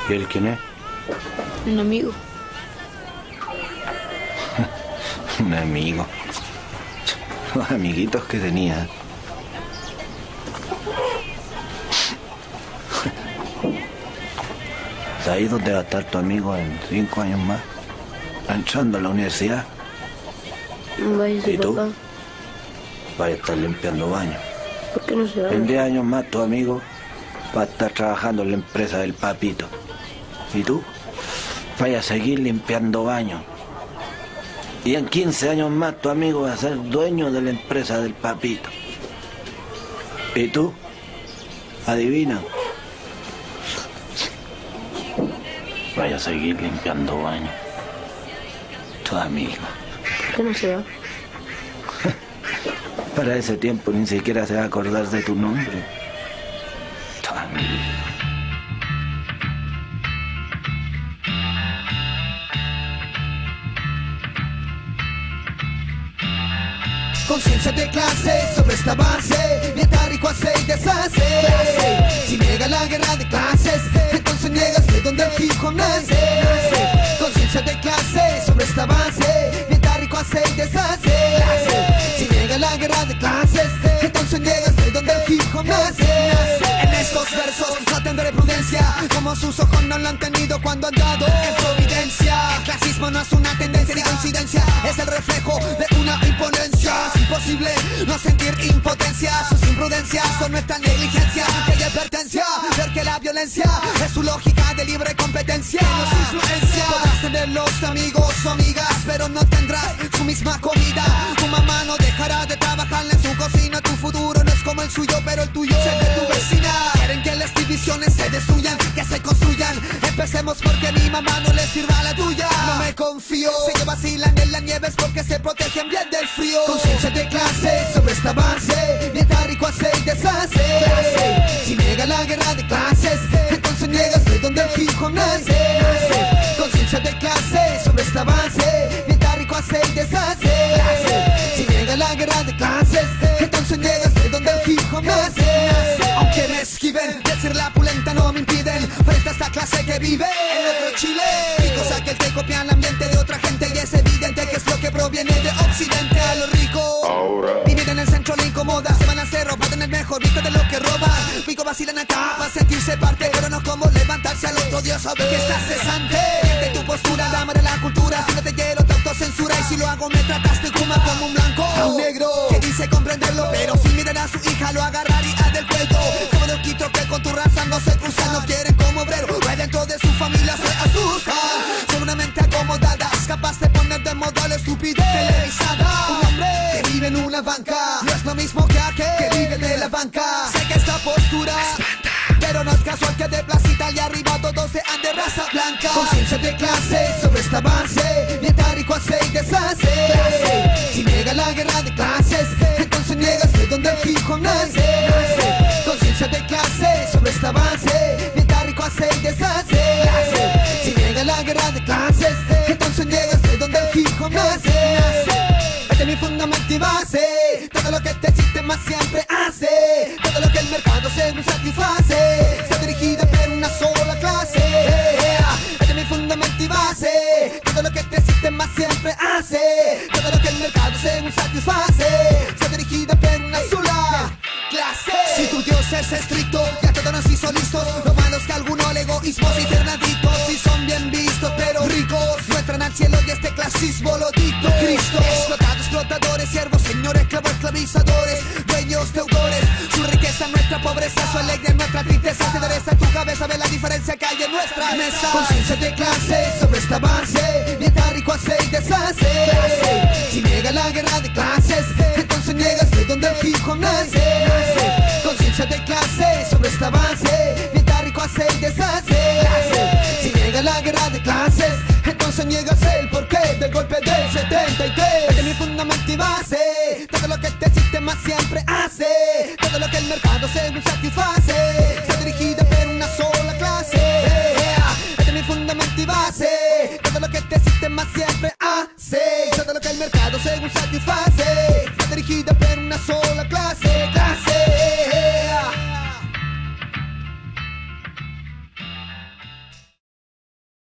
¿Y él quién es? Un amigo. Un amigo. Los amiguitos que tenía. ¿Sabes dónde va a estar tu amigo en 5 años más? Entrando a la universidad. Vaya, ¿Y tú? papá. Vas a estar limpiando baños. ¿Por qué no se va? En 10 años más tu amigo va a estar trabajando en la empresa del papito. ¿Y tú? Vaya a seguir limpiando baños. Y en 15 años más tu amigo va a ser dueño de la empresa del papito. ¿Y tú? Adivina. Vaya a seguir limpiando baños. Tu amigo. ¿Por qué no se va? Para ese tiempo ni siquiera se va a acordar de tu nombre. Tu amigo. Conciencia de clase sobre esta base, mientras rico hace y deshace. Si niega la guerra de clases, entonces niegas de donde el hijo nace. Conciencia de clase sobre esta base, mientras rico hace y deshace. Si niega la guerra de clases, entonces niegas de donde el hijo nace. En estos versos no tendré prudencia, como sus ojos no lo han tenido cuando han dado en providencia. El clasismo no es una tendencia ni coincidencia, es el reflejo de una imponencia. Es imposible no sentir impotencia, sus imprudencias son nuestra negligencia. Que hay advertencia, ver que la violencia es su lógica de libre competencia. No es influencia. Podrás tener los amigos o amigas, pero no tendrás su misma comida. Tu mamá no dejará de trabajar en su cocina. Tu futuro no es como el suyo, pero el tuyo es el de tu vecina. Quieren que las divisiones se destruyan, que se construyan. Empecemos porque mi mamá no les sirva la tuya. No me confío, sé que vacilan en la nieve es porque se protegen bien del frío. Conciencia de clase sobre esta base, mientras rico hace y deshace. Si niega la guerra de clases, entonces niegas de donde el hijo nace. Conciencia de clase sobre esta base, mientras rico hace y deshace. Si niega la guerra de clases, entonces niegas de donde el hijo nace. Aunque me esquiven, decir la pulenta no me impiden frente a esta clase que vive en otro Chile. Ricos aquel que copia el ambiente de otra gente y es evidente que es lo que proviene de Occidente. A los ricos vivir en el centro le incomoda, se van a hacer ropa, tener mejor vista de lo que roban. Pico vacilan acá para sentirse parte, pero no como levantarse al otro día saber que estás cesante. De tu postura, dama de la cultura, si no te quiero te autocensura y si lo hago me trataste como un blanco. A un negro que dice comprenderlo, pero sin mirar a su hija lo agarraría del cuello. Como los quitos que con tu raza no se cruzan, no quieren como obrero, pues dentro de su familia se asustan. Son una mente acomodada, capaz de poner de moda la estupidez televisada. Un hombre que vive en una banca no es lo mismo que aquel que vive de la banca. Sé que esta postura espanta, pero no es casual que de placita y arriba todos sean de raza blanca. Conciencia de clase sobre esta base, mientras rico hace y deshace. Si niega la guerra de clases, entonces niegas de donde el hijo nace. Conciencia de clase sobre esta base, mientras rico hace y deshace. Si niega la guerra de clases, entonces niegas de donde el hijo nace. Este es mi fundamento y base, todo lo que este sistema siempre hace, todo lo que el mercado se satisface, está dirigida por una sola clase. Este es mi fundamento y base, todo lo que este sistema siempre hace, todo lo que el mercado se satisface, está dirigida por una sola clase. Si tu Dios es estricto, ya todos nos hizo listos. Lo malo es que algunos al egoísmo se hicieron adictos. Si son bien vistos pero ricos, no entran al cielo y este clasismo lo dictó Cristo. Explotados, explotadores, siervos, señores, esclavos, esclavizadores, dueños, deudores. Su riqueza, nuestra pobreza, su alegría, nuestra tristeza. Se endereza en tu cabeza, ve la diferencia que hay en nuestra mesa. Conciencia de clase sobre esta base, mientras rico hace y deshace. Si niega la guerra de clases, entonces niegas de donde el hijo nace. Conciencia de clase sobre esta base, mientras rico hace y deshace. Si niega la guerra de clases, entonces niegas el porqué del golpe del 73. Este es mi fundamento y base, todo lo que este sistema siempre hace, todo lo que el mercado se satisface, está dirigida por una sola clase. Este es mi fundamento y base, todo lo que este sistema siempre hace, todo lo que el mercado se satisface.